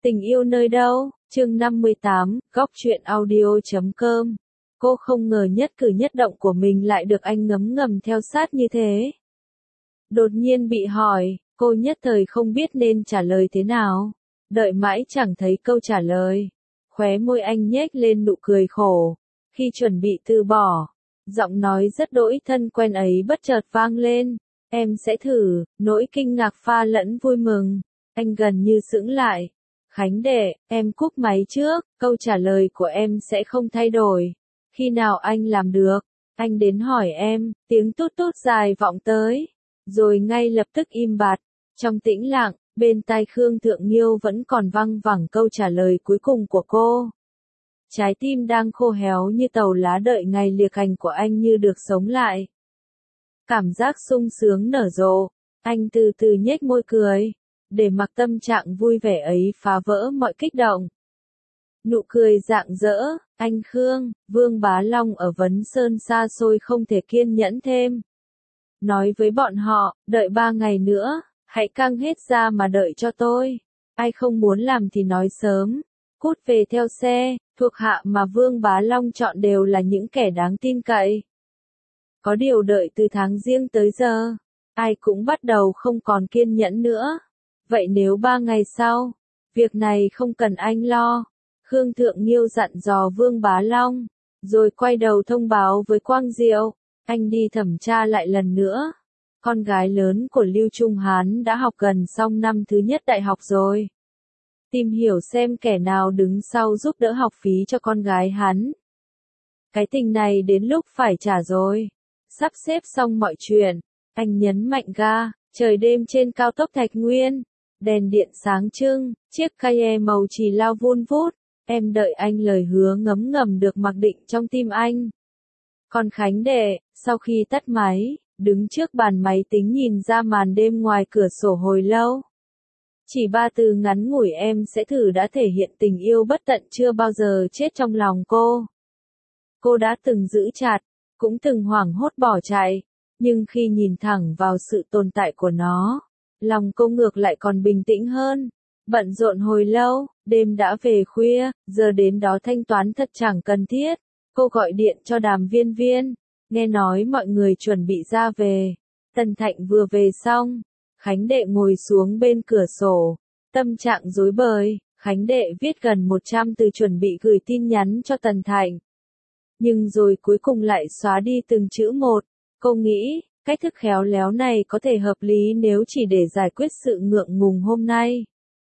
Tình yêu nơi đâu, chương 58, góc truyện audio.com. Cô không ngờ nhất cử nhất động của mình lại được anh ngấm ngầm theo sát như thế. Đột nhiên bị hỏi, cô nhất thời không biết nên trả lời thế nào. Đợi mãi chẳng thấy câu trả lời. Khóe môi anh nhếch lên nụ cười khổ. Khi chuẩn bị từ bỏ, giọng nói rất đỗi thân quen ấy bất chợt vang lên. Em sẽ thử, nỗi kinh ngạc pha lẫn vui mừng. Anh gần như sững lại. Khánh đệ, em cúp máy trước, câu trả lời của em sẽ không thay đổi. Khi nào anh làm được? Anh đến hỏi em, tiếng tút tút dài vọng tới. Rồi ngay lập tức im bặt. Trong tĩnh lặng, bên tai Khương Thượng Nhiêu vẫn còn văng vẳng câu trả lời cuối cùng của cô. Trái tim đang khô héo như tàu lá đợi ngày liệt hành của anh như được sống lại. Cảm giác sung sướng nở rộ, anh từ từ nhếch môi cười, để mặc tâm trạng vui vẻ ấy phá vỡ mọi kích động. Nụ cười rạng rỡ, anh Khương, Vương Bá Long ở Vấn Sơn xa xôi không thể kiên nhẫn thêm. Nói với bọn họ, đợi 3 ngày nữa, hãy căng hết ra mà đợi cho tôi. Ai không muốn làm thì nói sớm, cút về theo xe. Thuộc hạ mà Vương Bá Long chọn đều là những kẻ đáng tin cậy. Có điều đợi từ tháng Giêng tới giờ, ai cũng bắt đầu không còn kiên nhẫn nữa. Vậy nếu 3 ngày sau, việc này không cần anh lo. Khương Thượng Nhiêu dặn dò Vương Bá Long, rồi quay đầu thông báo với Quang Diệu, anh đi thẩm tra lại lần nữa. Con gái lớn của Lưu Trung Hán đã học gần xong năm thứ nhất đại học rồi. Tìm hiểu xem kẻ nào đứng sau giúp đỡ học phí cho con gái hắn. Cái tình này đến lúc phải trả rồi. Sắp xếp xong mọi chuyện, anh nhấn mạnh ga, trời đêm trên cao tốc Thạch Nguyên. Đèn điện sáng trưng, chiếc Cayenne màu chì lao vun vút. Em đợi anh lời hứa ngấm ngầm được mặc định trong tim anh. Còn Khánh đệ, sau khi tắt máy, đứng trước bàn máy tính nhìn ra màn đêm ngoài cửa sổ hồi lâu. Chỉ 3 từ ngắn ngủi em sẽ thử đã thể hiện tình yêu bất tận chưa bao giờ chết trong lòng cô. Cô đã từng giữ chặt, cũng từng hoảng hốt bỏ chạy, nhưng khi nhìn thẳng vào sự tồn tại của nó, lòng cô ngược lại còn bình tĩnh hơn. Bận rộn hồi lâu, đêm đã về khuya, giờ đến đó thanh toán thật chẳng cần thiết. Cô gọi điện cho Đàm Viên Viên, nghe nói mọi người chuẩn bị ra về. Tần Thạnh vừa về xong. Khánh đệ ngồi xuống bên cửa sổ, tâm trạng rối bời. Khánh đệ viết gần 100 từ chuẩn bị gửi tin nhắn cho Tần Thạnh. Nhưng rồi cuối cùng lại xóa đi từng chữ một. Cô nghĩ, cách thức khéo léo này có thể hợp lý nếu chỉ để giải quyết sự ngượng ngùng hôm nay.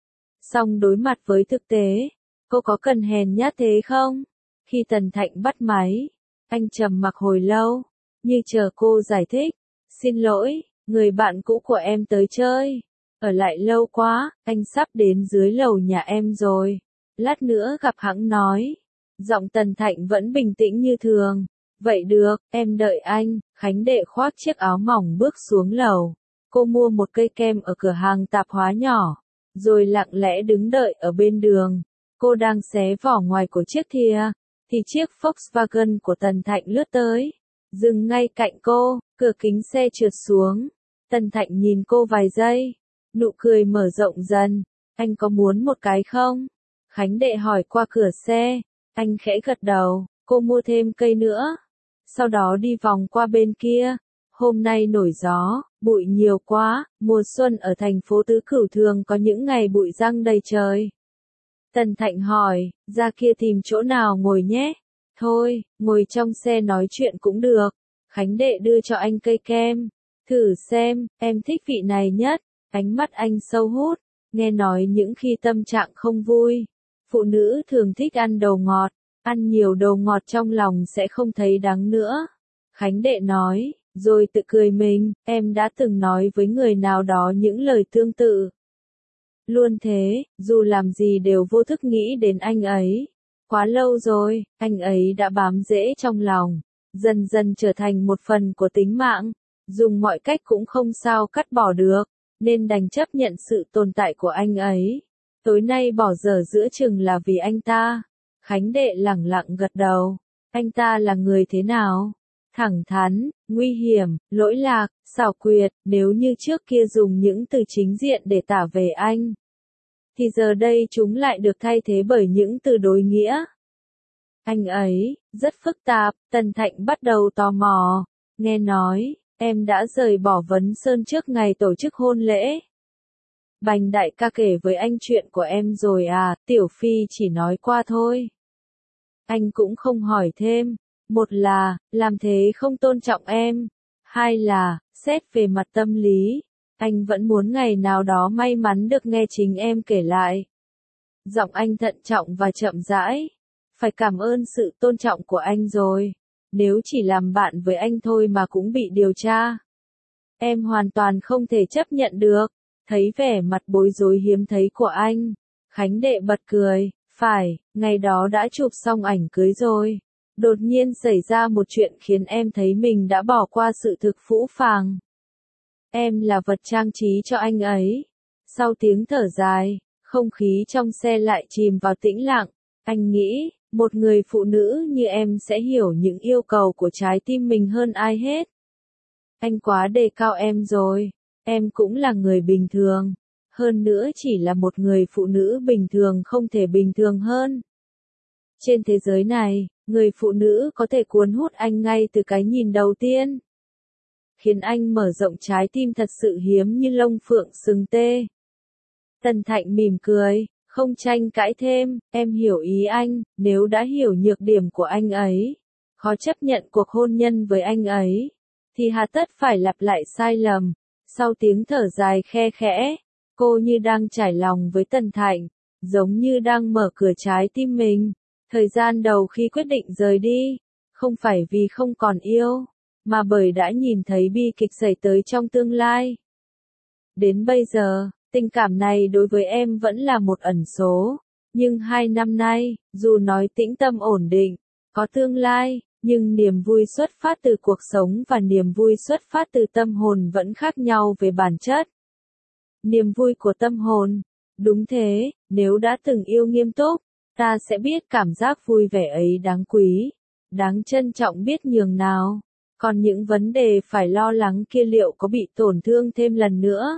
Song đối mặt với thực tế, cô có cần hèn nhát thế không? Khi Tần Thạnh bắt máy, anh trầm mặc hồi lâu, như chờ cô giải thích. Xin lỗi, người bạn cũ của em tới chơi. Ở lại lâu quá, anh sắp đến dưới lầu nhà em rồi. Lát nữa gặp hẵng nói. Giọng Tần Thạnh vẫn bình tĩnh như thường. Vậy được, em đợi anh. Khánh đệ khoác chiếc áo mỏng bước xuống lầu. Cô mua một cây kem ở cửa hàng tạp hóa nhỏ, rồi lặng lẽ đứng đợi ở bên đường. Cô đang xé vỏ ngoài của chiếc thìa, thì chiếc Volkswagen của Tần Thạnh lướt tới, dừng ngay cạnh cô, cửa kính xe trượt xuống. Tần Thạnh nhìn cô vài giây, nụ cười mở rộng dần. Anh có muốn một cái không? Khánh đệ hỏi qua cửa xe. Anh khẽ gật đầu. Cô mua thêm cây nữa, sau đó đi vòng qua bên kia. Hôm nay nổi gió, bụi nhiều quá. Mùa xuân ở thành phố Tứ Cửu thường có những ngày bụi giăng đầy trời. Tần Thạnh hỏi, ra kia tìm chỗ nào ngồi nhé. Thôi, ngồi trong xe nói chuyện cũng được. Khánh đệ đưa cho anh cây kem. Thử xem, em thích vị này nhất. Ánh mắt anh sâu hút. Nghe nói những khi tâm trạng không vui, phụ nữ thường thích ăn đồ ngọt. Ăn nhiều đồ ngọt trong lòng sẽ không thấy đắng nữa. Khánh đệ nói, rồi tự cười mình, em đã từng nói với người nào đó những lời tương tự. Luôn thế, dù làm gì đều vô thức nghĩ đến anh ấy. Quá lâu rồi, anh ấy đã bám rễ trong lòng, dần dần trở thành một phần của tính mạng. Dùng mọi cách cũng không sao cắt bỏ được, nên đành chấp nhận sự tồn tại của anh ấy. Tối nay bỏ dở giữa chừng là vì anh ta. Khánh đệ lẳng lặng gật đầu. Anh ta là người thế nào? Thẳng thắn, nguy hiểm, lỗi lạc, xảo quyệt. Nếu như trước kia dùng những từ chính diện để tả về anh, thì giờ đây chúng lại được thay thế bởi những từ đối nghĩa. Anh ấy, rất phức tạp, Tần Thạnh bắt đầu tò mò. Nghe nói, em đã rời bỏ Vấn Sơn trước ngày tổ chức hôn lễ. Bành đại ca kể với anh chuyện của em rồi à, Tiểu Phi chỉ nói qua thôi. Anh cũng không hỏi thêm. Một là, làm thế không tôn trọng em. Hai là, xét về mặt tâm lý, anh vẫn muốn ngày nào đó may mắn được nghe chính em kể lại. Giọng anh thận trọng và chậm rãi. Phải cảm ơn sự tôn trọng của anh rồi. Nếu chỉ làm bạn với anh thôi mà cũng bị điều tra. Em hoàn toàn không thể chấp nhận được. Thấy vẻ mặt bối rối hiếm thấy của anh, Khánh đệ bật cười. Phải, ngày đó đã chụp xong ảnh cưới rồi. Đột nhiên xảy ra một chuyện khiến em thấy mình đã bỏ qua sự thực phũ phàng. Em là vật trang trí cho anh ấy. Sau tiếng thở dài, không khí trong xe lại chìm vào tĩnh lặng. Anh nghĩ, một người phụ nữ như em sẽ hiểu những yêu cầu của trái tim mình hơn ai hết. Anh quá đề cao em rồi. Em cũng là người bình thường. Hơn nữa chỉ là một người phụ nữ bình thường không thể bình thường hơn. Trên thế giới này, người phụ nữ có thể cuốn hút anh ngay từ cái nhìn đầu tiên. Khiến anh mở rộng trái tim thật sự hiếm như lông phượng sừng tê. Tần Thạnh mỉm cười, không tranh cãi thêm, em hiểu ý anh, nếu đã hiểu nhược điểm của anh ấy, khó chấp nhận cuộc hôn nhân với anh ấy, thì hà tất phải lặp lại sai lầm. Sau tiếng thở dài khe khẽ, cô như đang trải lòng với Tần Thạnh, giống như đang mở cửa trái tim mình. Thời gian đầu khi quyết định rời đi, không phải vì không còn yêu, mà bởi đã nhìn thấy bi kịch xảy tới trong tương lai. Đến bây giờ, tình cảm này đối với em vẫn là một ẩn số, nhưng 2 năm nay, dù nói tĩnh tâm ổn định, có tương lai, nhưng niềm vui xuất phát từ cuộc sống và niềm vui xuất phát từ tâm hồn vẫn khác nhau về bản chất. Niềm vui của tâm hồn, đúng thế, nếu đã từng yêu nghiêm túc, ta sẽ biết cảm giác vui vẻ ấy đáng quý, đáng trân trọng biết nhường nào. Còn những vấn đề phải lo lắng kia liệu có bị tổn thương thêm lần nữa?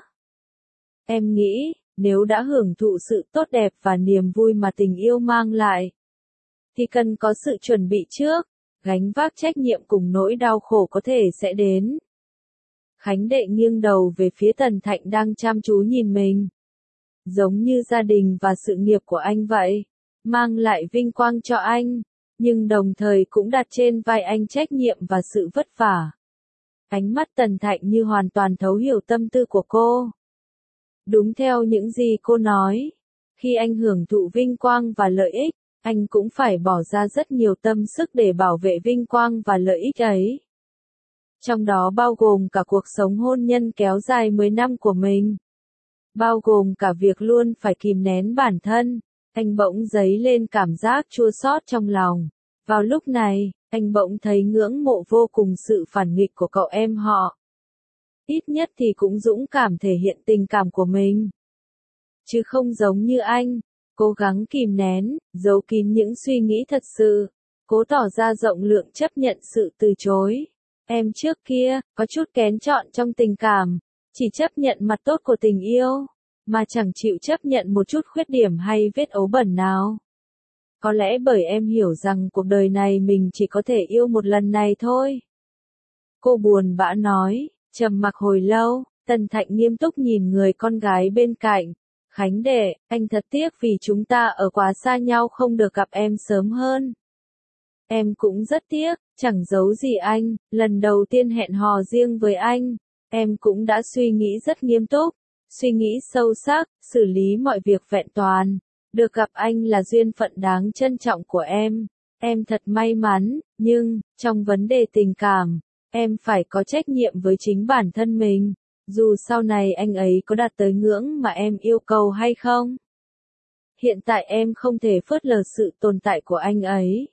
Em nghĩ, nếu đã hưởng thụ sự tốt đẹp và niềm vui mà tình yêu mang lại, thì cần có sự chuẩn bị trước, gánh vác trách nhiệm cùng nỗi đau khổ có thể sẽ đến. Khánh đệ nghiêng đầu về phía Tần Thạnh đang chăm chú nhìn mình. Giống như gia đình và sự nghiệp của anh vậy, mang lại vinh quang cho anh, nhưng đồng thời cũng đặt trên vai anh trách nhiệm và sự vất vả. Ánh mắt Tần Thạnh như hoàn toàn thấu hiểu tâm tư của cô. Đúng theo những gì cô nói, khi anh hưởng thụ vinh quang và lợi ích, anh cũng phải bỏ ra rất nhiều tâm sức để bảo vệ vinh quang và lợi ích ấy. Trong đó bao gồm cả cuộc sống hôn nhân kéo dài 10 năm của mình. Bao gồm cả việc luôn phải kìm nén bản thân. Anh bỗng dấy lên cảm giác chua xót trong lòng. Vào lúc này, anh bỗng thấy ngưỡng mộ vô cùng sự phản nghịch của cậu em họ. Ít nhất thì cũng dũng cảm thể hiện tình cảm của mình. Chứ không giống như anh, cố gắng kìm nén, giấu kín những suy nghĩ thật sự, cố tỏ ra rộng lượng chấp nhận sự từ chối. Em trước kia, có chút kén chọn trong tình cảm, chỉ chấp nhận mặt tốt của tình yêu, mà chẳng chịu chấp nhận một chút khuyết điểm hay vết ấu bẩn nào. Có lẽ bởi em hiểu rằng cuộc đời này mình chỉ có thể yêu một lần này thôi. Cô buồn bã nói, trầm mặc hồi lâu, Tần Thạnh nghiêm túc nhìn người con gái bên cạnh. Khánh đệ, anh thật tiếc vì chúng ta ở quá xa nhau không được gặp em sớm hơn. Em cũng rất tiếc, chẳng giấu gì anh, lần đầu tiên hẹn hò riêng với anh, em cũng đã suy nghĩ rất nghiêm túc, suy nghĩ sâu sắc, xử lý mọi việc vẹn toàn. Được gặp anh là duyên phận đáng trân trọng của em thật may mắn, nhưng, trong vấn đề tình cảm, em phải có trách nhiệm với chính bản thân mình, dù sau này anh ấy có đạt tới ngưỡng mà em yêu cầu hay không. Hiện tại em không thể phớt lờ sự tồn tại của anh ấy.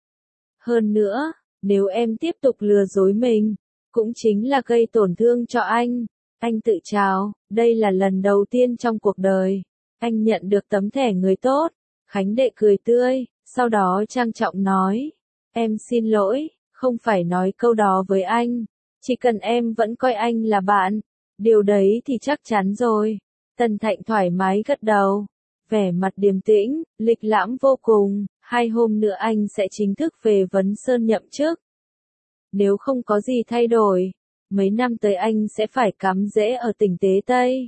Hơn nữa, nếu em tiếp tục lừa dối mình, cũng chính là gây tổn thương cho anh. Anh tự chào, đây là lần đầu tiên trong cuộc đời, anh nhận được tấm thẻ người tốt. Khánh đệ cười tươi, sau đó trang trọng nói, em xin lỗi, không phải nói câu đó với anh, chỉ cần em vẫn coi anh là bạn, điều đấy thì chắc chắn rồi. Tần Thạnh thoải mái gật đầu, vẻ mặt điềm tĩnh, lịch lãm vô cùng, 2 hôm nữa anh sẽ chính thức về Vấn Sơn nhậm chức. Nếu không có gì thay đổi, mấy năm tới anh sẽ phải cắm rễ ở tỉnh Tế Tây.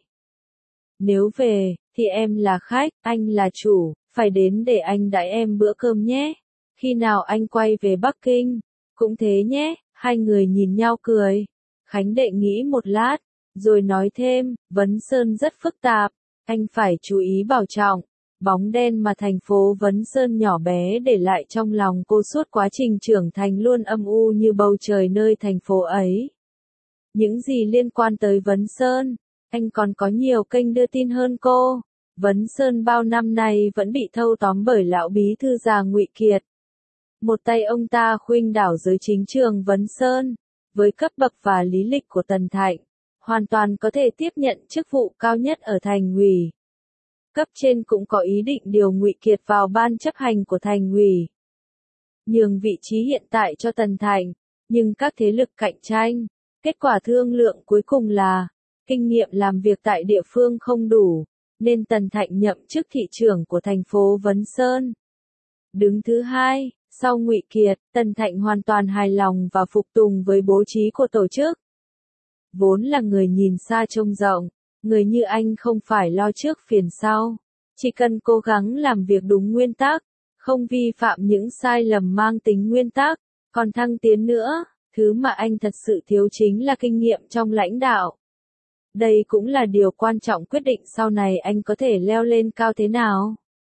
Nếu về, thì em là khách, anh là chủ, phải đến để anh đãi em bữa cơm nhé. Khi nào anh quay về Bắc Kinh, cũng thế nhé. Hai người nhìn nhau cười. Khánh Đệ nghĩ một lát, rồi nói thêm, Vấn Sơn rất phức tạp, anh phải chú ý bảo trọng. Bóng đen mà thành phố Vấn Sơn nhỏ bé để lại trong lòng cô suốt quá trình trưởng thành luôn âm u như bầu trời nơi thành phố ấy. Những gì liên quan tới Vấn Sơn, anh còn có nhiều kênh đưa tin hơn cô. Vấn Sơn bao năm nay vẫn bị thâu tóm bởi lão bí thư già Ngụy Kiệt. Một tay ông ta khuynh đảo giới chính trường Vấn Sơn, với cấp bậc và lý lịch của Tần Thạnh, hoàn toàn có thể tiếp nhận chức vụ cao nhất ở thành ủy. Cấp trên cũng có ý định điều Ngụy Kiệt vào ban chấp hành của thành ủy, nhường vị trí hiện tại cho Tần Thạnh, nhưng các thế lực cạnh tranh. Kết quả thương lượng cuối cùng là, kinh nghiệm làm việc tại địa phương không đủ, nên Tần Thạnh nhậm chức thị trưởng của thành phố Vấn Sơn. Đứng thứ hai, sau Ngụy Kiệt, Tần Thạnh hoàn toàn hài lòng và phục tùng với bố trí của tổ chức. Vốn là người nhìn xa trông rộng, người như anh không phải lo trước phiền sau, chỉ cần cố gắng làm việc đúng nguyên tắc, không vi phạm những sai lầm mang tính nguyên tắc, còn thăng tiến nữa, thứ mà anh thật sự thiếu chính là kinh nghiệm trong lãnh đạo. Đây cũng là điều quan trọng quyết định sau này anh có thể leo lên cao thế nào.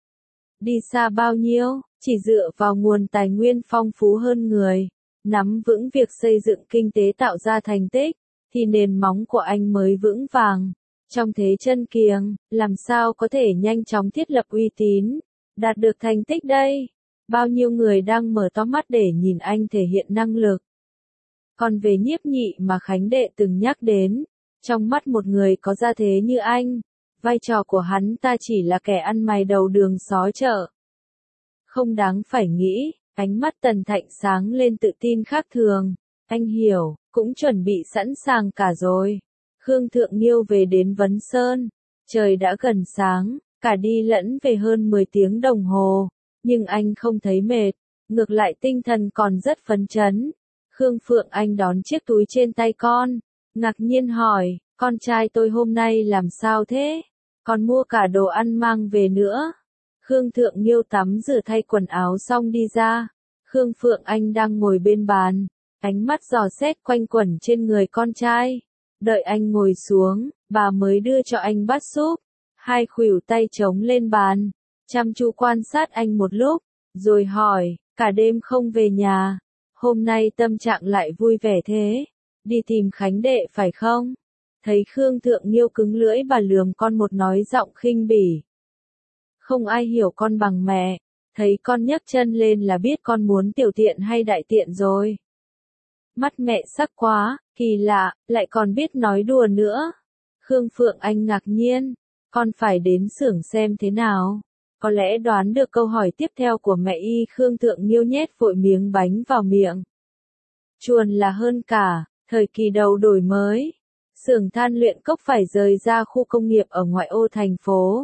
Đi xa bao nhiêu, chỉ dựa vào nguồn tài nguyên phong phú hơn người, nắm vững việc xây dựng kinh tế tạo ra thành tích, thì nền móng của anh mới vững vàng. Trong thế chân kiềng, làm sao có thể nhanh chóng thiết lập uy tín, đạt được thành tích đây? Bao nhiêu người đang mở to mắt để nhìn anh thể hiện năng lực. Còn về Nhiếp Nhị mà Khánh Đệ từng nhắc đến, trong mắt một người có gia thế như anh, vai trò của hắn ta chỉ là kẻ ăn mày đầu đường xó chợ. Không đáng phải nghĩ, ánh mắt Tần Thạnh sáng lên tự tin khác thường. Anh hiểu, cũng chuẩn bị sẵn sàng cả rồi. Khương Thượng Nhiêu về đến Vấn Sơn. Trời đã gần sáng, cả đi lẫn về hơn 10 tiếng đồng hồ. Nhưng anh không thấy mệt, ngược lại tinh thần còn rất phấn chấn. Khương Phượng Anh đón chiếc túi trên tay con, ngạc nhiên hỏi, con trai tôi hôm nay làm sao thế? Còn mua cả đồ ăn mang về nữa. Khương Thượng Nhiêu tắm rửa thay quần áo xong đi ra. Khương Phượng Anh đang ngồi bên bàn, ánh mắt dò xét quanh quẩn trên người con trai. Đợi anh ngồi xuống, bà mới đưa cho anh bát súp. Hai khuỷu tay chống lên bàn, chăm chú quan sát anh một lúc, rồi hỏi, cả đêm không về nhà, hôm nay tâm trạng lại vui vẻ thế, đi tìm Khánh Đệ phải không? Thấy Khương Thượng Nhiêu cứng lưỡi bà lườm con một nói giọng khinh bỉ. Không ai hiểu con bằng mẹ, thấy con nhấc chân lên là biết con muốn tiểu tiện hay đại tiện rồi. Mắt mẹ sắc quá, kỳ lạ, lại còn biết nói đùa nữa. Khương Phượng Anh ngạc nhiên, con phải đến xưởng xem thế nào. Có lẽ đoán được câu hỏi tiếp theo của mẹ y. Khương Thượng Nhiêu nhét vội miếng bánh vào miệng. Chuồn là hơn cả, thời kỳ đầu đổi mới, xưởng than luyện cốc phải rời ra khu công nghiệp ở ngoại ô thành phố.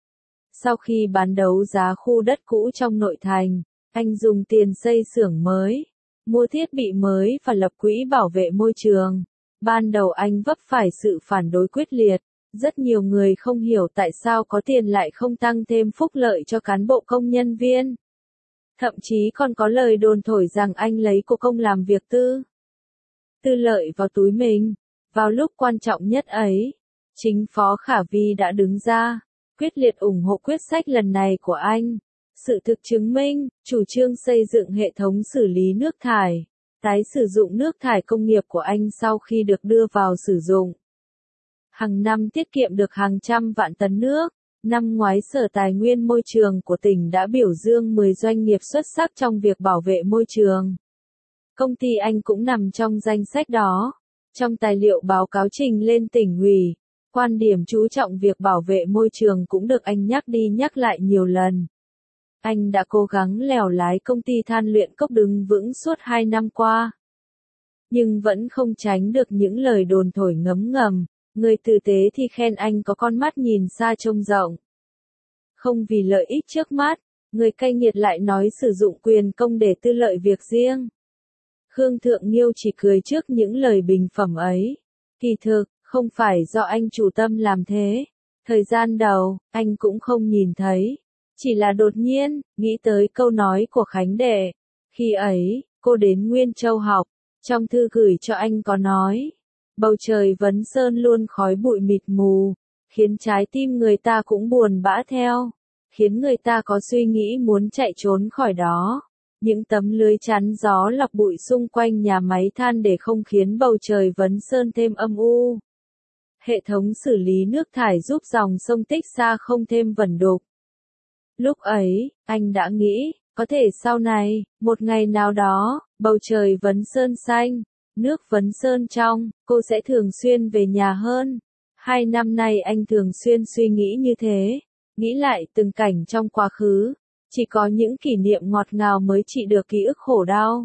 Sau khi bán đấu giá khu đất cũ trong nội thành, anh dùng tiền xây xưởng mới, mua thiết bị mới và lập quỹ bảo vệ môi trường. Ban đầu anh vấp phải sự phản đối quyết liệt, rất nhiều người không hiểu tại sao có tiền lại không tăng thêm phúc lợi cho cán bộ công nhân viên. Thậm chí còn có lời đồn thổi rằng anh lấy của công làm việc tư lợi vào túi mình. Vào lúc quan trọng nhất ấy, chính Phó Khả Vi đã đứng ra, quyết liệt ủng hộ quyết sách lần này của anh. Sự thực chứng minh, chủ trương xây dựng hệ thống xử lý nước thải, tái sử dụng nước thải công nghiệp của anh sau khi được đưa vào sử dụng. Hàng năm tiết kiệm được hàng trăm vạn tấn nước. Năm ngoái Sở Tài nguyên Môi trường của tỉnh đã biểu dương 10 doanh nghiệp xuất sắc trong việc bảo vệ môi trường. Công ty anh cũng nằm trong danh sách đó. Trong tài liệu báo cáo trình lên tỉnh ủy, quan điểm chú trọng việc bảo vệ môi trường cũng được anh nhắc đi nhắc lại nhiều lần. Anh đã cố gắng lèo lái công ty than luyện cốc đứng vững suốt 2 năm qua. Nhưng vẫn không tránh được những lời đồn thổi ngấm ngầm, người tử tế thì khen anh có con mắt nhìn xa trông rộng. không vì lợi ích trước mắt, người cay nghiệt lại nói sử dụng quyền công để tư lợi việc riêng. Khương Thượng Nghiêu chỉ cười trước những lời bình phẩm ấy. Kỳ thực, không phải do anh chủ tâm làm thế. Thời gian đầu, anh cũng không nhìn thấy. Chỉ là đột nhiên, nghĩ tới câu nói của Khánh Đệ. Khi ấy, cô đến Nguyên Châu học. Trong thư gửi cho anh có nói. Bầu trời vấn sơn luôn khói bụi mịt mù. Khiến trái tim người ta cũng buồn bã theo. Khiến người ta có suy nghĩ muốn chạy trốn khỏi đó. Những tấm lưới chắn gió lọc bụi xung quanh nhà máy than để không khiến bầu trời vấn sơn thêm âm u. Hệ thống xử lý nước thải giúp dòng sông Tích Xa không thêm vẩn đục. Lúc ấy, anh đã nghĩ, có thể sau này, một ngày nào đó, bầu trời vấn sơn xanh, nước vấn sơn trong, cô sẽ thường xuyên về nhà hơn. 2 năm nay anh thường xuyên suy nghĩ như thế, nghĩ lại từng cảnh trong quá khứ. Chỉ có những kỷ niệm ngọt ngào mới trị được ký ức khổ đau.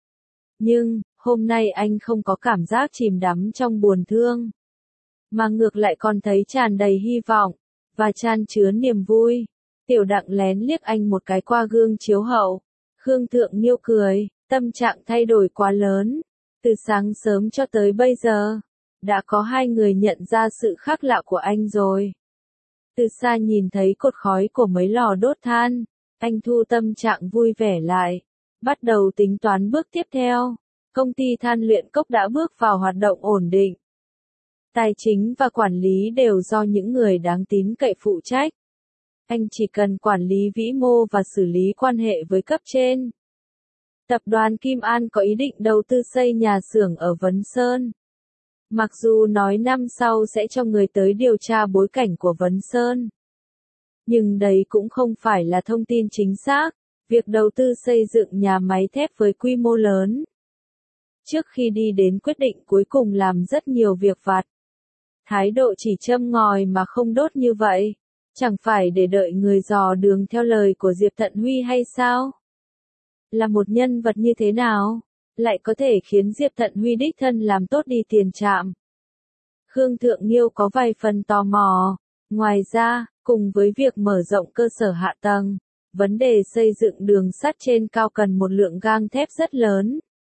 Nhưng, hôm nay anh không có cảm giác chìm đắm trong buồn thương. Mà ngược lại còn thấy tràn đầy hy vọng, và chan chứa niềm vui. Tiểu Đặng lén liếc anh một cái qua gương chiếu hậu. Khương Thượng Nghiêu cười, tâm trạng thay đổi quá lớn. Từ sáng sớm cho tới bây giờ, đã có 2 người nhận ra sự khác lạ của anh rồi. Từ xa nhìn thấy cột khói của mấy lò đốt than. Anh thu tâm trạng vui vẻ lại, bắt đầu tính toán bước tiếp theo. Công ty than luyện cốc đã bước vào hoạt động ổn định. Tài chính và quản lý đều do những người đáng tín cậy phụ trách. Anh chỉ cần quản lý vĩ mô và xử lý quan hệ với cấp trên. Tập đoàn Kim An có ý định đầu tư xây nhà xưởng ở Vấn Sơn. Mặc dù nói năm sau sẽ cho người tới điều tra bối cảnh của Vấn Sơn. Nhưng đấy cũng không phải là thông tin chính xác, việc đầu tư xây dựng nhà máy thép với quy mô lớn. Trước khi đi đến quyết định cuối cùng làm rất nhiều việc vặt. Thái độ chỉ châm ngòi mà không đốt như vậy, chẳng phải để đợi người dò đường theo lời của Diệp Thận Huy hay sao? Là một nhân vật như thế nào, lại có thể khiến Diệp Thận Huy đích thân làm tốt đi tiền trạm? Khương Thượng Nghiêu có vài phần tò mò. Ngoài ra, cùng với việc mở rộng cơ sở hạ tầng, vấn đề xây dựng đường sắt trên cao cần một lượng gang thép rất lớn.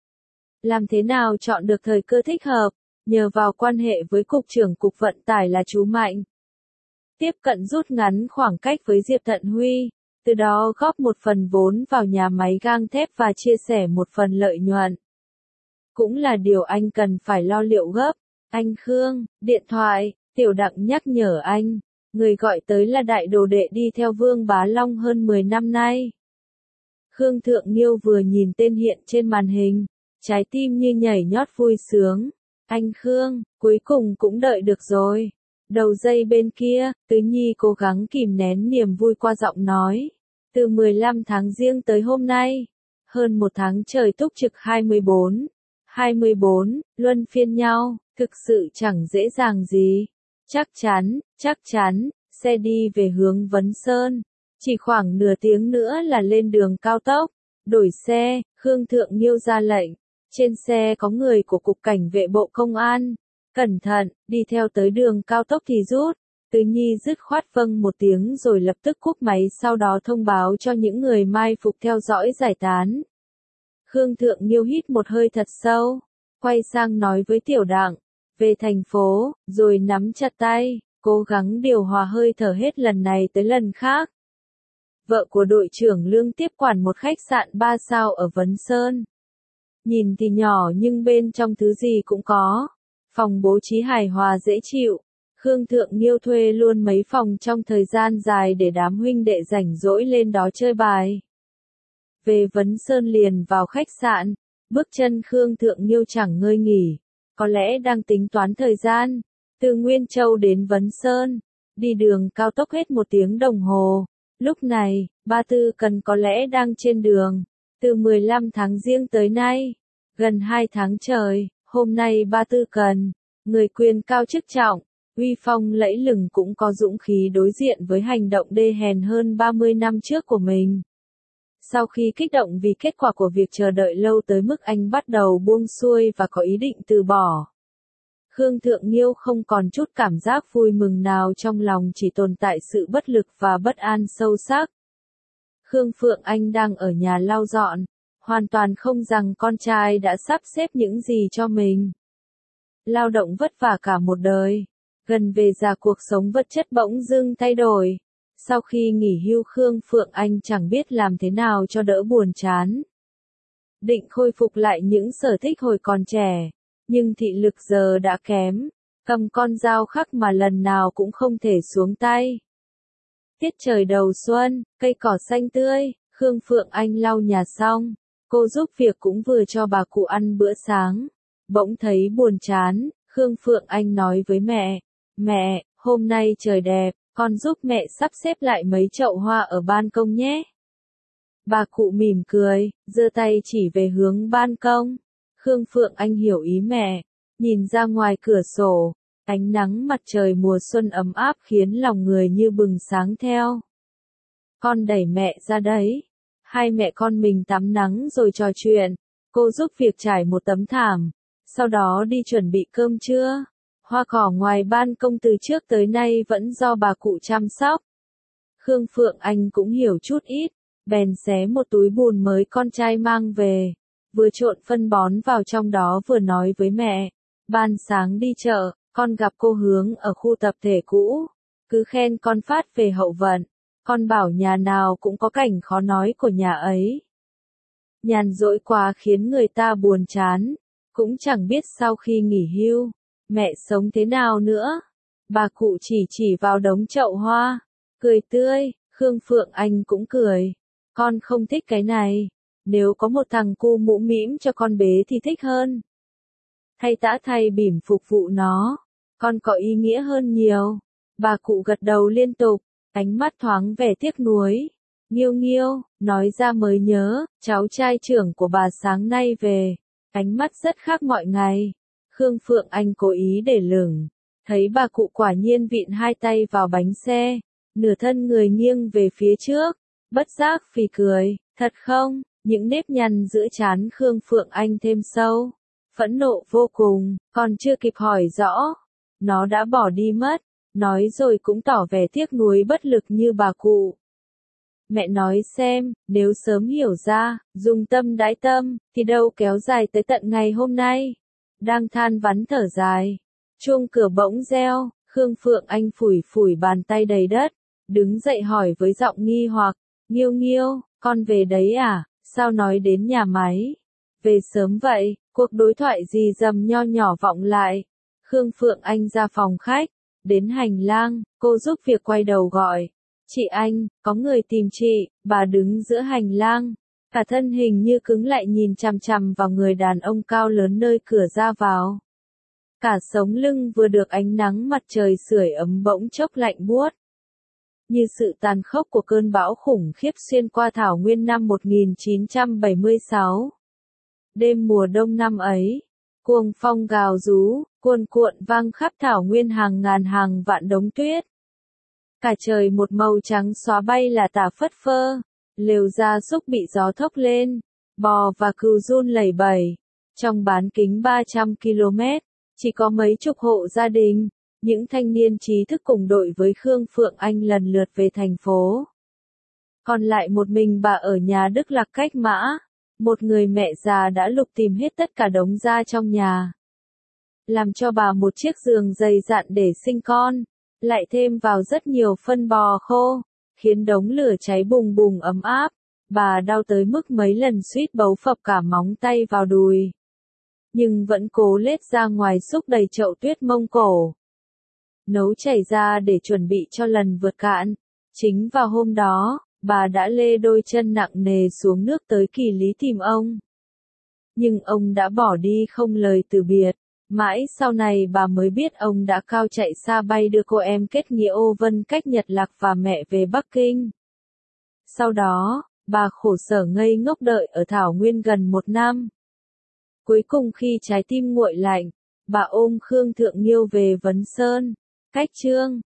Làm thế nào chọn được thời cơ thích hợp, nhờ vào quan hệ với Cục trưởng Cục Vận tải là chú Mạnh. Tiếp cận rút ngắn khoảng cách với Diệp Thận Huy, từ đó góp một phần vốn vào nhà máy gang thép và chia sẻ một phần lợi nhuận. Cũng là điều anh cần phải lo liệu gấp. Anh Khương, điện thoại. Tiểu Đặng nhắc nhở anh, người gọi tới là đại đồ đệ đi theo Vương Bá Long hơn 10 năm nay. Khương Thượng Nghiêu vừa nhìn tên hiện trên màn hình, trái tim như nhảy nhót vui sướng. Anh Khương, cuối cùng cũng đợi được rồi. Đầu dây bên kia, Tứ Nhi cố gắng kìm nén niềm vui qua giọng nói. Từ 15 tháng Giêng tới hôm nay, hơn 1 tháng trời túc trực 24, luân phiên nhau, thực sự chẳng dễ dàng gì. Chắc chắn, xe đi về hướng Vấn Sơn. Chỉ khoảng nửa tiếng nữa là lên đường cao tốc. Đổi xe, Khương Thượng Nghiêu ra lệnh. Trên xe có người của Cục Cảnh vệ Bộ Công an. Cẩn thận, đi theo tới đường cao tốc thì rút. Tứ Nhi dứt khoát vâng một tiếng rồi lập tức cúp máy, sau đó thông báo cho những người mai phục theo dõi giải tán. Khương Thượng Nghiêu hít một hơi thật sâu, quay sang nói với Tiểu Đặng, về thành phố, rồi nắm chặt tay, cố gắng điều hòa hơi thở hết lần này tới lần khác. Vợ của đội trưởng Lương tiếp quản một khách sạn 3 sao ở Vấn Sơn. Nhìn thì nhỏ nhưng bên trong thứ gì cũng có. Phòng bố trí hài hòa dễ chịu. Khương Thượng Nghiêu thuê luôn mấy phòng trong thời gian dài để đám huynh đệ rảnh rỗi lên đó chơi bài. Về Vấn Sơn liền vào khách sạn, bước chân Khương Thượng Nghiêu chẳng ngơi nghỉ. Có lẽ đang tính toán thời gian. Từ Nguyên Châu đến Vấn Sơn, đi đường cao tốc hết 1 tiếng đồng hồ. Lúc này, Ba Tư Cần có lẽ đang trên đường. Từ 15 tháng Giêng tới nay, gần 2 tháng trời, hôm nay Ba Tư Cần, người quyền cao chức trọng, uy phong lẫy lừng cũng có dũng khí đối diện với hành động đê hèn hơn 30 năm trước của mình. Sau khi kích động vì kết quả của việc chờ đợi lâu tới mức anh bắt đầu buông xuôi và có ý định từ bỏ. Khương Thượng Nghiêu không còn chút cảm giác vui mừng nào trong lòng, chỉ tồn tại sự bất lực và bất an sâu sắc. Khương Phượng Anh đang ở nhà lau dọn, hoàn toàn không rằng con trai đã sắp xếp những gì cho mình. Lao động vất vả cả một đời, gần về già cuộc sống vật chất bỗng dưng thay đổi. Sau khi nghỉ hưu, Khương Phượng Anh chẳng biết làm thế nào cho đỡ buồn chán. Định khôi phục lại những sở thích hồi còn trẻ, nhưng thị lực giờ đã kém, cầm con dao khắc mà lần nào cũng không thể xuống tay. Tiết trời đầu xuân, cây cỏ xanh tươi, Khương Phượng Anh lau nhà xong, cô giúp việc cũng vừa cho bà cụ ăn bữa sáng. Bỗng thấy buồn chán, Khương Phượng Anh nói với mẹ, mẹ, hôm nay trời đẹp, con giúp mẹ sắp xếp lại mấy chậu hoa ở ban công nhé. Bà cụ mỉm cười, giơ tay chỉ về hướng ban công. Khương Phượng Anh hiểu ý mẹ, nhìn ra ngoài cửa sổ, ánh nắng mặt trời mùa xuân ấm áp khiến lòng người như bừng sáng theo. Con đẩy mẹ ra đấy. Hai mẹ con mình tắm nắng rồi trò chuyện, cô giúp việc trải một tấm thảm, sau đó đi chuẩn bị cơm trưa. Hoa cỏ ngoài ban công từ trước tới nay vẫn do bà cụ chăm sóc. Khương Phượng Anh cũng hiểu chút ít, bèn xé một túi bùn mới con trai mang về, vừa trộn phân bón vào trong đó vừa nói với mẹ, ban sáng đi chợ, con gặp cô Hướng ở khu tập thể cũ, cứ khen con phát về hậu vận, con bảo nhà nào cũng có cảnh khó nói của nhà ấy. Nhàn rỗi quá khiến người ta buồn chán, cũng chẳng biết sau khi nghỉ hưu, mẹ sống thế nào nữa. Bà cụ chỉ vào đống chậu hoa, cười tươi, Khương Phượng Anh cũng cười. Con không thích cái này, nếu có một thằng cu mũ mĩm cho con bế thì thích hơn. Thay tã thay bỉm phục vụ nó, con có ý nghĩa hơn nhiều. Bà cụ gật đầu liên tục, ánh mắt thoáng vẻ tiếc nuối. Nghiêu Nghiêu, nói ra mới nhớ, cháu trai trưởng của bà sáng nay về, ánh mắt rất khác mọi ngày. Khương Phượng Anh cố ý để lửng, thấy bà cụ quả nhiên vịn hai tay vào bánh xe, nửa thân người nghiêng về phía trước, bất giác phì cười, thật không, những nếp nhăn giữa trán Khương Phượng Anh thêm sâu, phẫn nộ vô cùng, còn chưa kịp hỏi rõ, nó đã bỏ đi mất, nói rồi cũng tỏ vẻ tiếc nuối bất lực như bà cụ. Mẹ nói xem, nếu sớm hiểu ra, dùng tâm đãi tâm, thì đâu kéo dài tới tận ngày hôm nay. Đang than vãn thở dài, chuông cửa bỗng reo, Khương Phượng Anh phủi phủi bàn tay đầy đất, đứng dậy hỏi với giọng nghi hoặc, Nghiêu Nghiêu, con về đấy à, sao nói đến nhà máy? Về sớm vậy, cuộc đối thoại gì dầm nho nhỏ vọng lại. Khương Phượng Anh ra phòng khách, đến hành lang, cô giúp việc quay đầu gọi. Chị Anh, có người tìm chị, bà đứng giữa hành lang. Cả thân hình như cứng lại nhìn chằm chằm vào người đàn ông cao lớn nơi cửa ra vào. Cả sống lưng vừa được ánh nắng mặt trời sưởi ấm bỗng chốc lạnh buốt. Như sự tàn khốc của cơn bão khủng khiếp xuyên qua thảo nguyên năm 1976. Đêm mùa đông năm ấy, cuồng phong gào rú, cuồn cuộn vang khắp thảo nguyên hàng ngàn hàng vạn đống tuyết. Cả trời một màu trắng xóa bay là tả phất phơ, lều gia súc bị gió thốc lên, bò và cừu run lẩy bẩy. Trong bán kính 300 km, chỉ có mấy chục hộ gia đình, những thanh niên trí thức cùng đội với Khương Phượng Anh lần lượt về thành phố. Còn lại một mình bà ở nhà Đức Lạc Cách Mã, một người mẹ già đã lục tìm hết tất cả đống da trong nhà. Làm cho bà một chiếc giường dày dặn để sinh con, lại thêm vào rất nhiều phân bò khô, khiến đống lửa cháy bùng bùng ấm áp. Bà đau tới mức mấy lần suýt bấu phập cả móng tay vào đùi. Nhưng vẫn cố lết ra ngoài xúc đầy chậu tuyết Mông Cổ. Nấu chảy ra để chuẩn bị cho lần vượt cạn. Chính vào hôm đó, bà đã lê đôi chân nặng nề xuống nước tới Kỳ Lý tìm ông. Nhưng ông đã bỏ đi không lời từ biệt. Mãi sau này bà mới biết ông đã cao chạy xa bay đưa cô em kết nghĩa Ô Vân cách Nhật Lạc và mẹ về Bắc Kinh. Sau đó, bà khổ sở ngây ngốc đợi ở thảo nguyên gần 1 năm. Cuối cùng khi trái tim nguội lạnh, bà ôm Khương Thượng Nghiêu về Vấn Sơn, cách Chương.